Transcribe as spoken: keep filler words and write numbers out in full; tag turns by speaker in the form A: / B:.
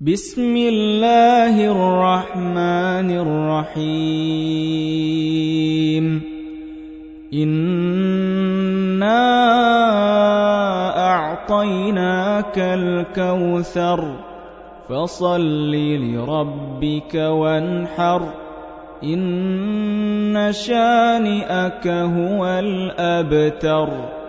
A: بسم الله الرحمن الرحيم إنا أعطيناك الكوثر فصل لربك وانحر إن شانئك هو الأبتر.